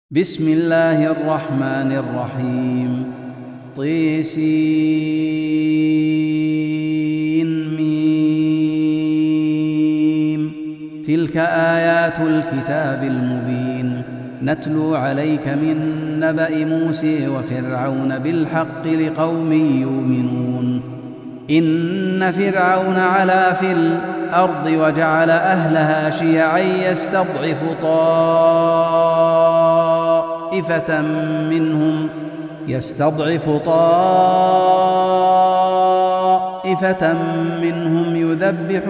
بسم الله الرحمن الرحيم طسم. تلك آيات الكتاب المبين نتلو عليك من نبأ موسى وفرعون بالحق لقوم يؤمنون. إن فرعون علا في الأرض وجعل أهلها شيعا يستضعف طائفة منهم يذبح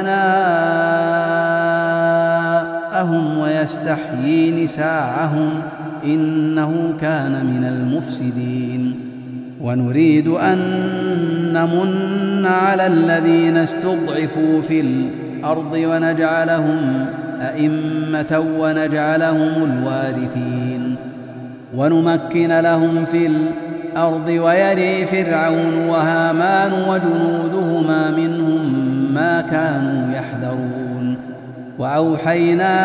أبناءهم ويستحيي نساءهم إنه كان من المفسدين. ونريد أن نمن على الذين استضعفوا في الأرض ونجعلهم أئمة ونجعلهم الوارثين ونمكن لهم في الأرض ويري فرعون وهامان وجنودهما منهم ما كانوا يحذرون. وأوحينا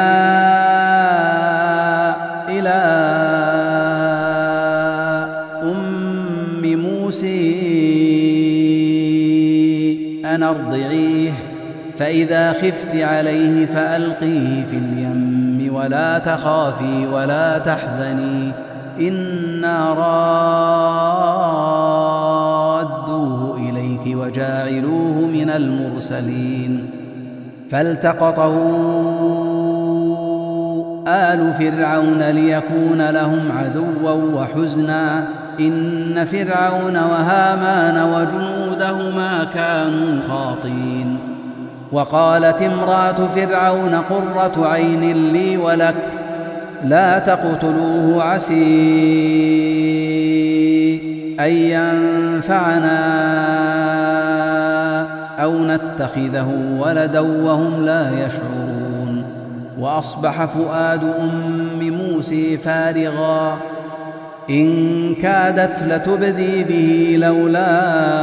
إلى أم موسى أن أرضعيه فإذا خفت عليه فألقيه في اليم ولا تخافي ولا تحزني إنا رادوه إليك وجاعلوه من المرسلين. فالتقطه آل فرعون ليكون لهم عدوا وحزنا إن فرعون وهامان وجنودهما كانوا خاطئين. وقالت امرأة فرعون قرة عين لي ولك لا تقتلوه عسى أن ينفعنا أو نتخذه ولدا وهم لا يشعرون. وأصبح فؤاد أم موسى فارغا إن كادت لتبدي به لولا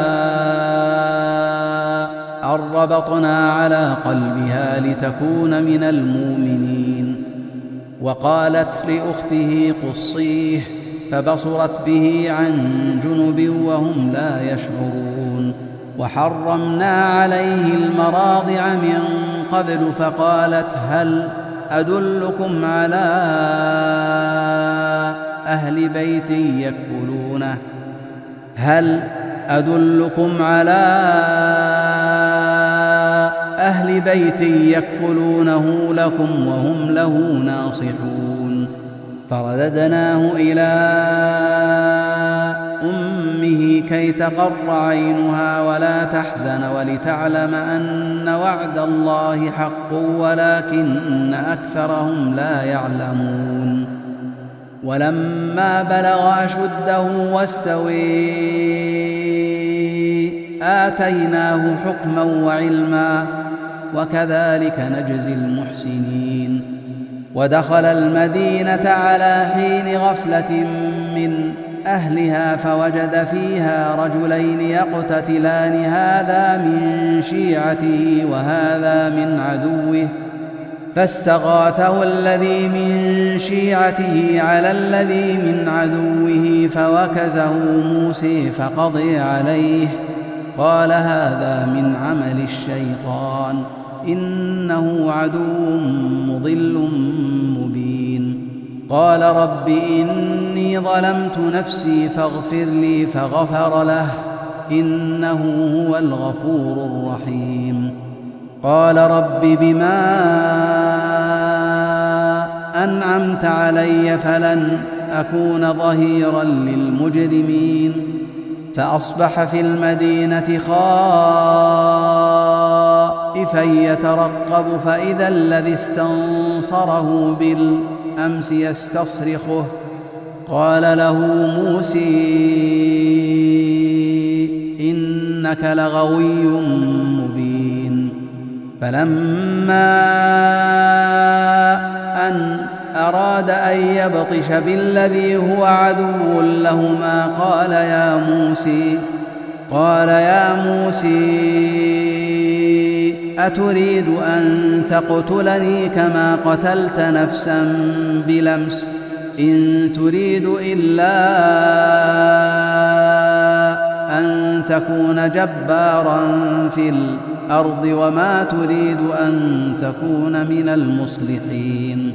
أن ربطنا على قلبها لتكون من المؤمنين. وقالت لأخته قصيه فبصرت به عن جنب وهم لا يشعرون. وحرمنا عليه المراضع من قبل فقالت هل أدلكم على أهل بيت يكفلونه لكم وهم له ناصحون. فرددناه إلى أمه كي تقر عينها ولا تحزن ولتعلم أن وعد الله حق ولكن أكثرهم لا يعلمون. ولما بلغ أشده واستوى آتيناه حكما وعلما وكذلك نجزي المحسنين. ودخل المدينة على حين غفلة من أهلها فوجد فيها رجلين يقتتلان هذا من شيعته وهذا من عدوه فاستغاثه الذي من شيعته على الذي من عدوه فوكزه موسى فقضي عليه قال هذا من عمل الشيطان إنه عدو مضل مبين. قال رب إني ظلمت نفسي فاغفر لي فغفر له إنه هو الغفور الرحيم. قال رب بما أنعمت علي فلن أكون ظهيرا للمجرمين. فأصبح في المدينة خائفا يترقب فإذا الذي استنصره بالأمس يستصرخه قال له موسى إنك لغوي مبين. فلما أن أراد أن يبطش بالذي هو عدو لهما قال يا موسى أتريد أن تقتلني كما قتلت نفسا بلمس إن تريد إلا أن تكون جبارا في الأرض وما تريد أن تكون من المصلحين.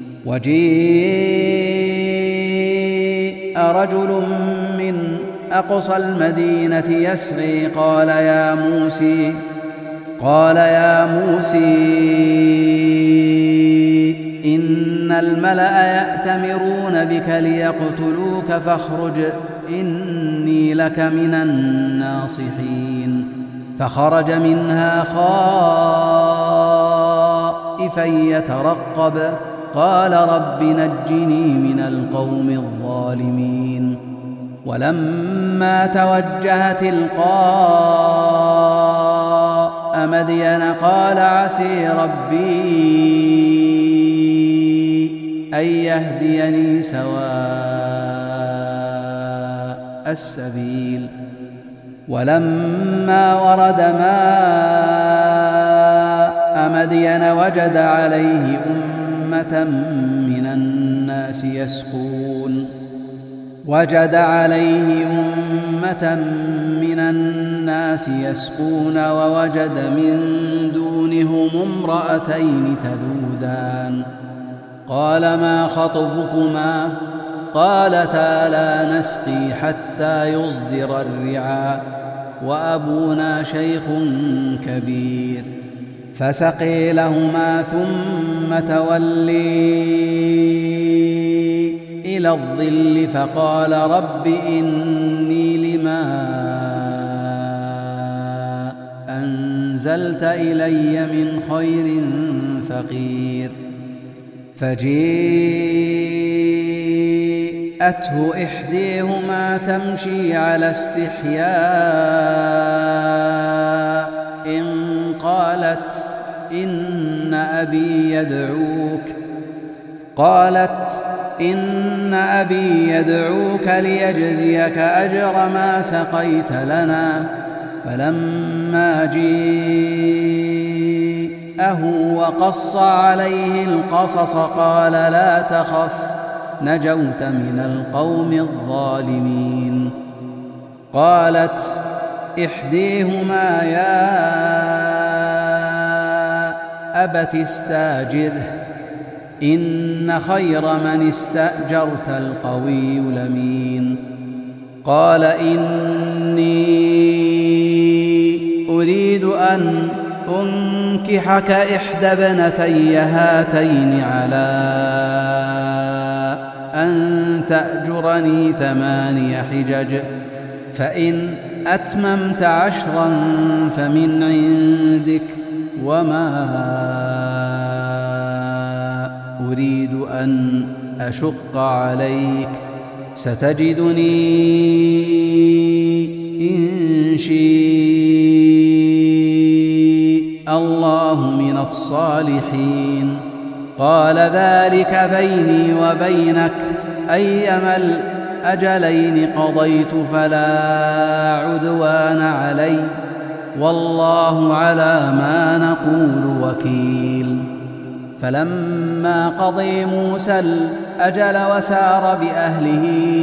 وجيء رجل من أقصى المدينة يسعي قال يا موسى إن الملأ يأتمرون بك ليقتلوك فاخرج إني لك من الناصحين. فخرج منها خائفا يترقب قال رب نجني من القوم الظالمين. ولما توجه تلقاء مدين قال عسى ربي أن يهديني سواء السبيل. ولما ورد ماء مدين وجد عليه أمة من الناس يسقون ووجد من دونهم امرأتين تذودان. قال ما خطبكما؟ قالتا لا نسقي حتى يصدر الرعاء وأبونا شيخ كبير. فسقي لهما ثم تولي إلى الظل فقال رب إني لما أنزلت إلي من خير فقير. فجيءته إحديهما تمشي على استحياء قالت إن أبي يدعوك ليجزيك أجر ما سقيت لنا. فلما جاءه وقص عليه القصص قال لا تخف نجوت من القوم الظالمين. قالت إحديهما يا أبت استاجره إن خير من استأجرت القوي الأمين. قال إني أريد أن أنكحك إحدى ابنتي هاتين على أن تأجرني 8 حجج فإن أتممت 10 فمن عندك وما أريد أن أشق عليك ستجدني إن شاء الله من الصالحين. قال ذلك بيني وبينك أيما الأجلين قضيت فلا عدوان علي والله على ما نقول وكيل. فلما قضي موسى الأجل وسار بأهله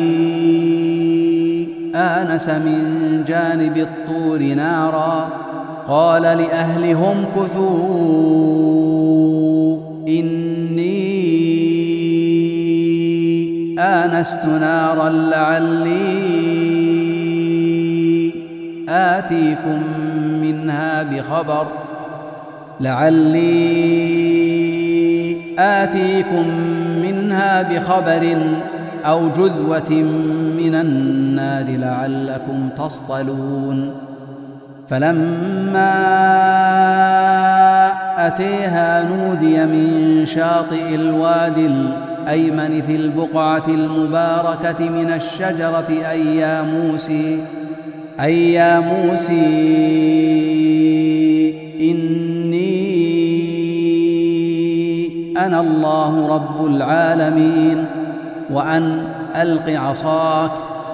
آنس من جانب الطور نارا قال لأهلهم كثوا إني آنست نارا لعلي آتيكم منها بخبر أو جذوة من النار لعلكم تصطلون. فلما أتيها نودي من شاطئ الوادي الأيمن في البقعة المباركة من الشجرة أي يا موسى إني أنا الله رب العالمين وأن ألق عصاك.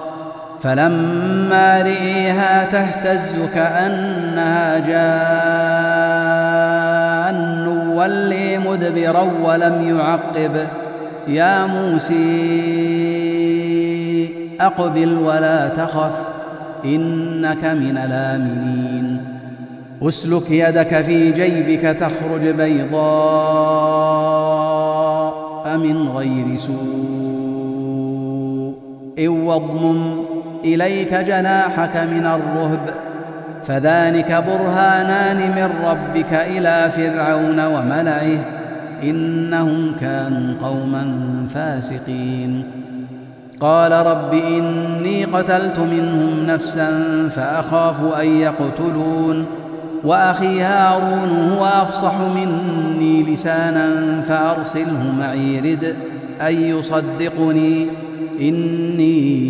فلما رئيها تهتز كأنها جان ولي مدبرا ولم يعقب يا موسى أقبل ولا تخف إنك من الآمنين أسلك يدك في جيبك تخرج بيضاء من غير سوء واضمم إليك جناحك من الرهب فذلك برهانان من ربك إلى فرعون وملئه إنهم كانوا قوما فاسقين قال رب إني قتلت منهم نفسا فأخاف أن يقتلون وأخي هارون هو أفصح مني لسانا فأرسله معي رد أن يصدقني إني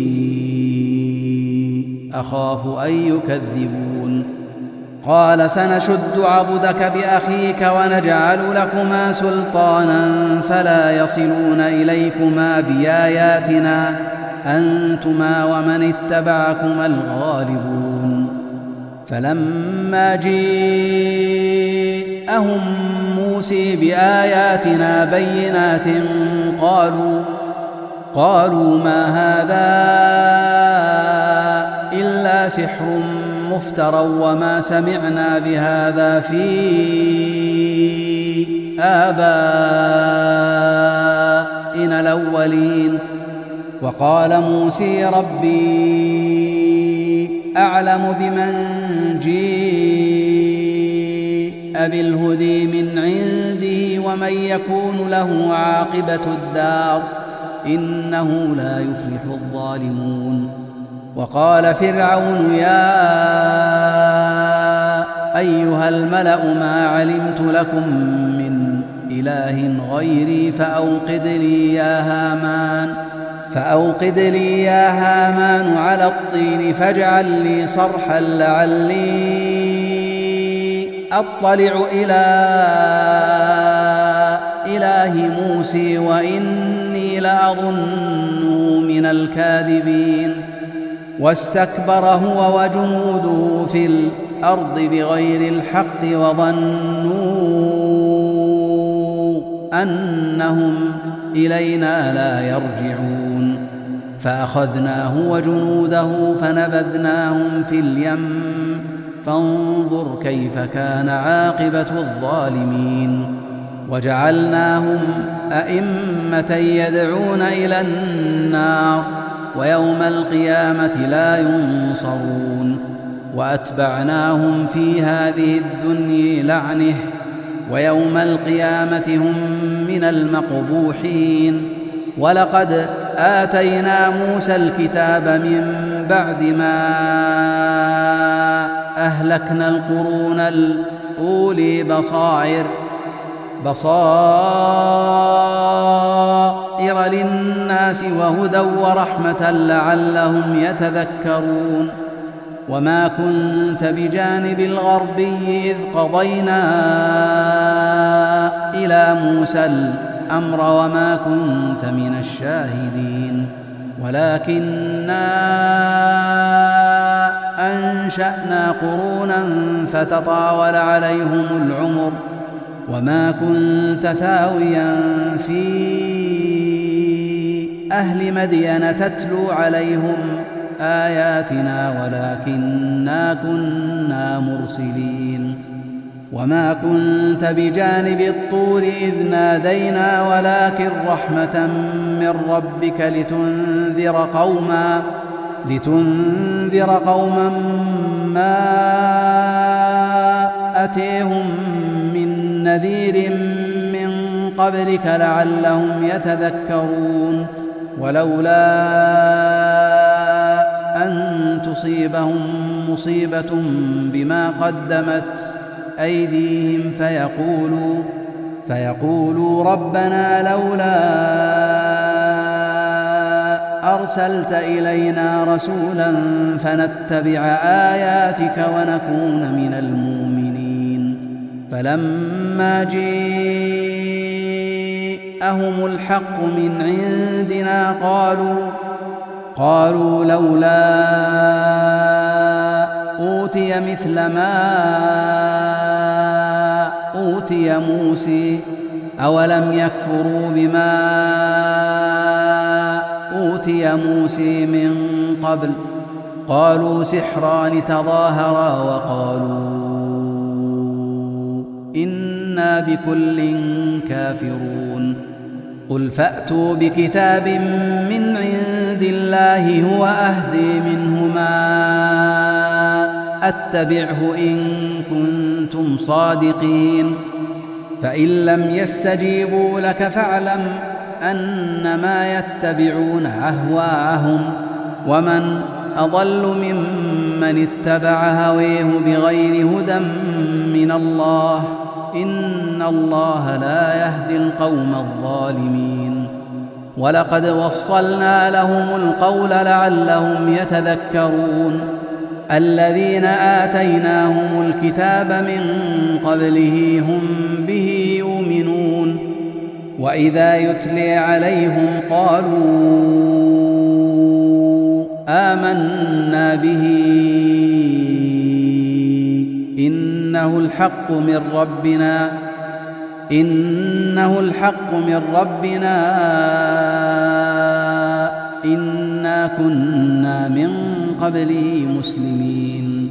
أخاف أن يكذبون قال سنشد عضدك بأخيك ونجعل لكما سلطانا فلا يصلون إليكما بآياتنا أنتما ومن اتبعكما الغالبون فلما جاءهم موسى بآياتنا بينات قالوا ما هذا إلا سحر مفترى وما سمعنا بهذا في آبائنا الأولين وقال موسى ربي أعلم بمن جاء بالهدى من عنده ومن يكون له عاقبة الدار إنه لا يفلح الظالمون وقال فرعون يا أيها الملأ ما علمت لكم من إله غيري فأوقد لي يا هامان على الطين فاجعل لي صرحا لعلي أطلع إلى إله موسى وإني لأظنه من الكاذبين واستكبر هو وجنوده في الأرض بغير الحق وظنوا أنهم إلينا لا يرجعون فأخذناه وجنوده فنبذناهم في اليم فانظر كيف كان عاقبة الظالمين وجعلناهم أئمة يدعون إلى النار ويوم القيامة لا ينصرون وأتبعناهم في هذه الدنيا لعنة ويوم القيامة هم من المقبوحين ولقد آتينا موسى الكتاب من بعد ما أهلكنا القرون الأولي بصائر للناس وهدى ورحمة لعلهم يتذكرون وما كنت بجانب الغربي إذ قضينا إلى موسى الأمر وما كنت من الشاهدين ولكننا أنشأنا قرونا فتطاول عليهم العمر وما كنت ثاويا في أهل مدين تتلو عليهم آياتنا ولكننا كنا مرسلين وما كنت بجانب الطور إذ نادينا ولكن رحمة من ربك لتنذر قوما ما أتيهم من نذير من قبلك لعلهم يتذكرون ولولا أن تصيبهم مصيبة بما قدمت أيديهم فيقولوا ربنا لولا أرسلت إلينا رسولا فنتبع آياتك ونكون من المؤمنين فلما جاءهم الحق من عندنا قالوا لولا أوتي مثل ما أوتي موسى أولم يكفروا بما أوتي موسى من قبل قالوا سحران تظاهرا وقالوا إنا بكل كافرون قل فأتوا بكتاب من عند الله هو أهدي منهما أتبعه إن كنتم صادقين فإن لم يستجيبوا لك فاعلم أنما يتبعون أهواءهم ومن أضل ممن اتبع هويه بغير هدى من الله إن الله لا يهدي القوم الظالمين ولقد وصلنا لهم القول لعلهم يتذكرون الذين آتيناهم الكتاب من قبله هم به يؤمنون وإذا يتلي عليهم قالوا آمنا به إنه الحق من ربنا إنا كنا من قبله مسلمين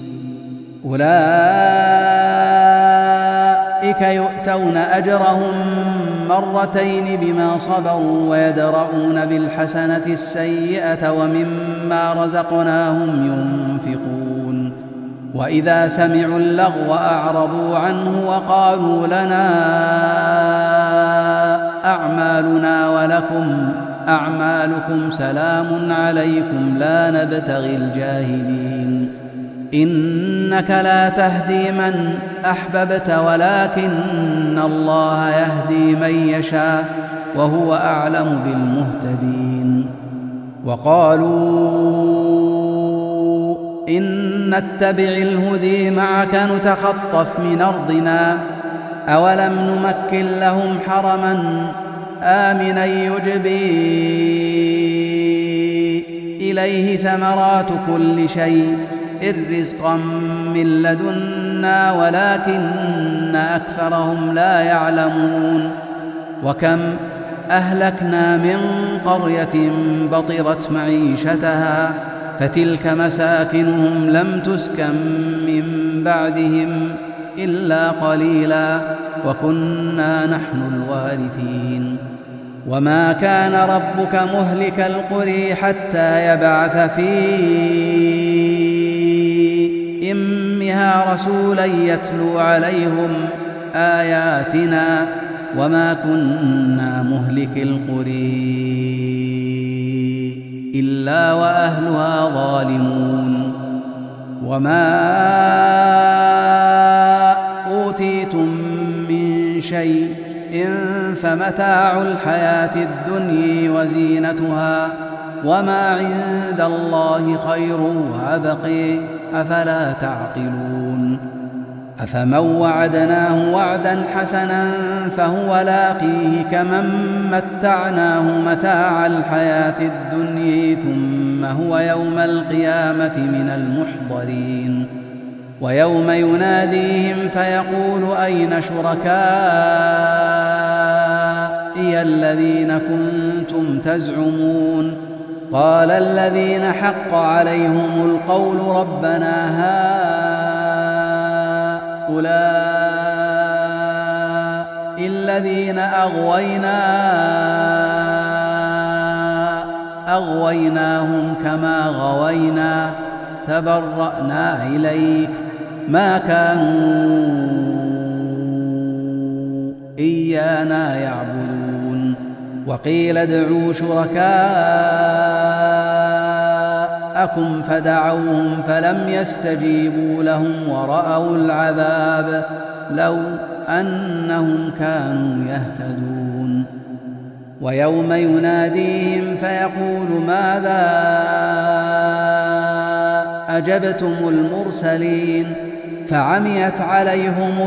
أولئك يؤتون أجرهم مرتين بما صبروا ويدرؤون بالحسنة السيئة ومما رزقناهم ينفقون وإذا سمعوا اللغو أعرضوا عنه وقالوا لنا أعمالنا ولكم أعمالكم سلام عليكم لا نبتغي الجاهلين إنك لا تهدي من أحببت ولكن الله يهدي من يشاء وهو أعلم بالمهتدين وقالوا إن نتبع الهدي معك نتخطف من أرضنا أولم نمكن لهم حرما آمنا يجبي إليه ثمرات كل شيء رزقا من لدنا ولكن أكثرهم لا يعلمون وكم أهلكنا من قرية بطرت معيشتها فتلك مساكنهم لم تسكن من بعدهم إلا قليلا وكنا نحن الوارثين وما كان ربك مهلك القرى حتى يبعث في أمها رسولا يتلو عليهم آياتنا وما كنا مهلك القرى إلا وأهلها ظالمون وما أوتيتم من شيء فمتاع الحياة الدنيا وزينتها وما عند الله خير وأبقي أفلا تعقلون أفمن وعدناه وعدا حسنا فهو لاقيه كمن متعناه متاع الحياة الدنيا ثم هو يوم القيامة من المحضرين ويوم يناديهم فيقول أين شركائي الذين كنتم تزعمون قال الذين حق عليهم القول ربنا هؤلاء الذين أغويناهم كما غوينا تبرأنا إليك ما كانوا إيانا يعبدون وقيل ادعوا شركاءكم فدعوهم فلم يستجيبوا لهم ورأوا العذاب لو أنهم كانوا يهتدون ويوم يناديهم فيقول ماذا أجبتم المرسلين فعميت عليهم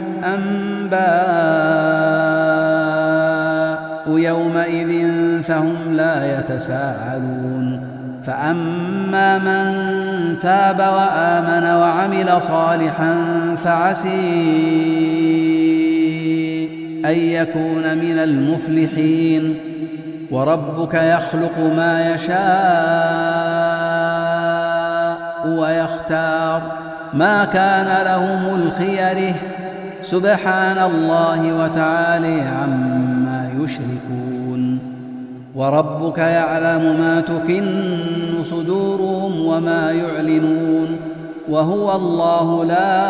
الأنباء يومئذ فهم لا يتساءلون فأما من تاب وآمن وعمل صالحا أن يكون من المفلحين. وربك يخلق ما يشاء ويختار، ما كان لهم الخيره، سبحان الله وتعالى عما يشركون. وربك يعلم ما تكن صدورهم وما يعلنون، وهو الله لا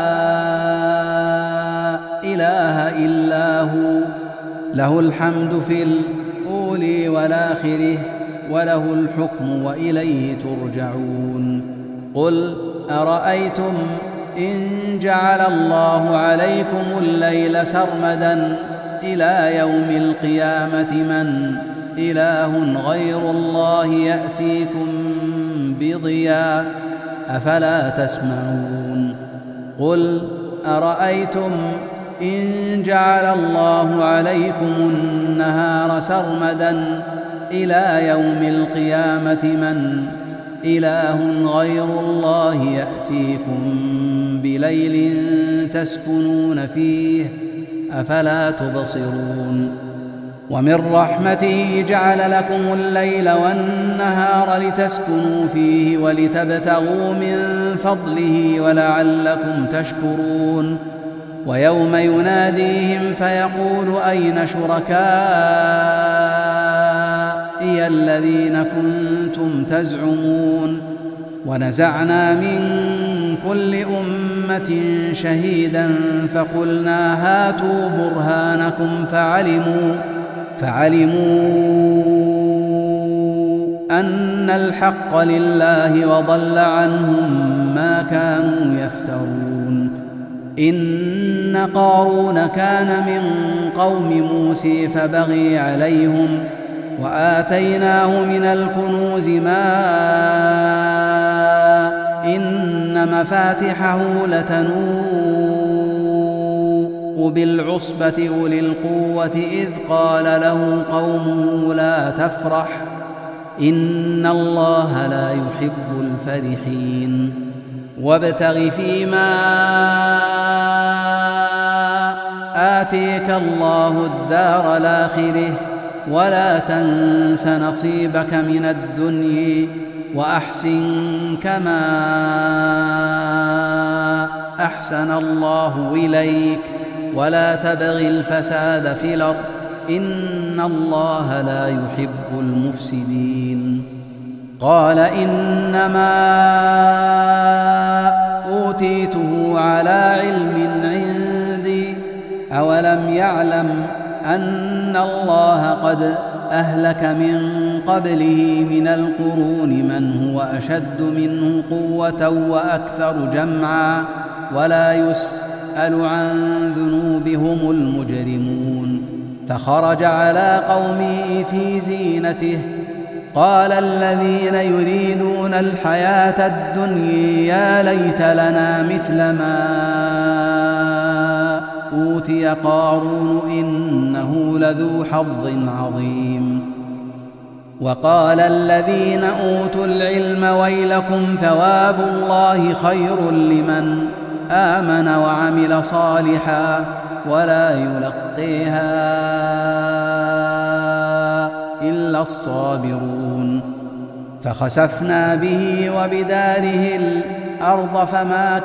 إله إلا هو، له الحمد في الأولى والآخرة، وله الحكم وإليه ترجعون. قل أرأيتم إن جعل الله عليكم الليل سرمدا إلى يوم القيامة من إله غير الله يأتيكم بضياء أفلا تسمعون. قل أرأيتم إن جعل الله عليكم النهار سرمدا إلى يوم القيامة من إله غير الله يأتيكم بليل تسكنون فيه أفلا تبصرون. ومن رحمته جعل لكم الليل والنهار لتسكنوا فيه ولتبتغوا من فضله ولعلكم تشكرون. ويوم يناديهم فيقول أين شركائي الذين كنتم تزعمون. ونزعنا من كل أمة شهيدا فقلنا هاتوا برهانكم فعلموا أن الحق لله وضل عنهم ما كانوا يفترون. إن قارون كان من قوم موسى فبغي عليهم وآتيناه من الكنوز ما إن مفاتحه لتنوء بالعصبة أولي القوة إذ قال له قومه لا تفرح إن الله لا يحب الفرحين. وابتغ فيما آتيك الله الدار الآخرة ولا تنس نصيبك من الدنيا وأحسن كما أحسن الله إليك ولا تبغ الفساد في الأرض إن الله لا يحب المفسدين. قال إنما أوتيته على علم عندي أولم يعلم أن الله قد أهلك من قبله من القرون من هو أشد منه قوة وأكثر جمعا ولا يسأل عن ذنوبهم المجرمون. فخرج على قومه في زينته قال الذين يريدون الحياة الدنيا يا ليت لنا مثل ما أوتي قارون إنه لذو حظ عظيم. وقال الذين أوتوا العلم ويلكم ثواب الله خير لمن آمن وعمل صالحا ولا يلقيها إلا الصابرون. فخسفنا به وبداره الأرض فما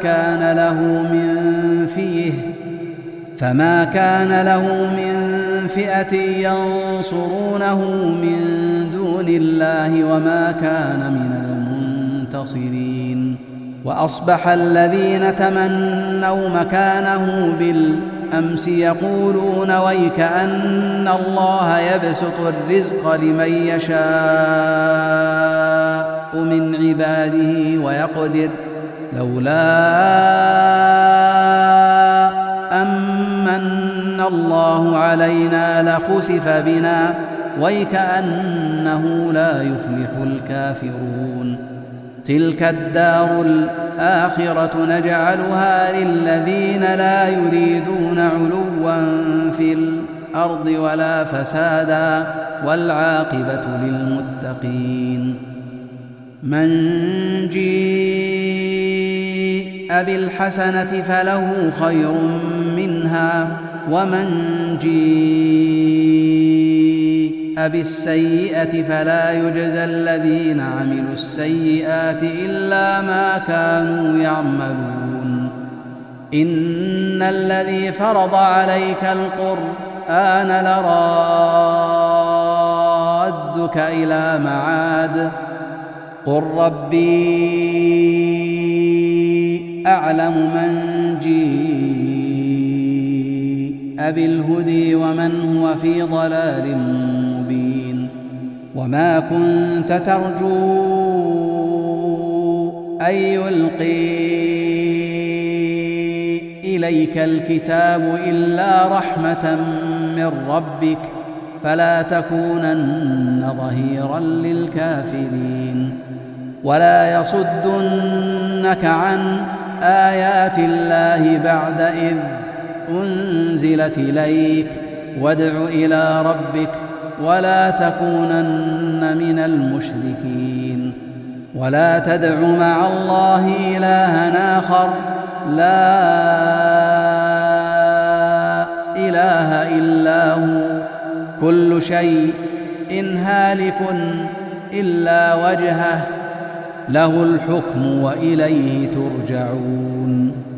كان له من فئة ينصرونه من دون الله وما كان من المنتصرين. وأصبح الذين تمنوا مكانه بالأمس يقولون ويك أن الله يبسط الرزق لمن يشاء من عباده ويقدر لولا أمن الله علينا لخسف بنا ويكأنه لا يفلح الكافرون. تلك الدار الآخرة نجعلها للذين لا يريدون علوا في الأرض ولا فسادا والعاقبة للمتقين. من جيء بالحسنة فله خير منها ومن جيء بالسيئة فلا يجزى الذين عملوا السيئات إلا ما كانوا يعملون. إن الذي فرض عليك القرآن لرادك إلى معاد قل ربي أعلم من جيء بالهدي ومن هو في ضلال مبين. وما كنت ترجو أن يلقي إليك الكتاب إلا رحمة من ربك فلا تكونن ظهيرا للكافرين. ولا يصدنك عن آيات الله بعد إذ أنزلت إليك وادع إلى ربك ولا تكونن من المشركين. ولا تدع مع الله إلها آخر لا إله إلا هو كل شيء هالك إلا وجهه له الحكم وإليه ترجعون.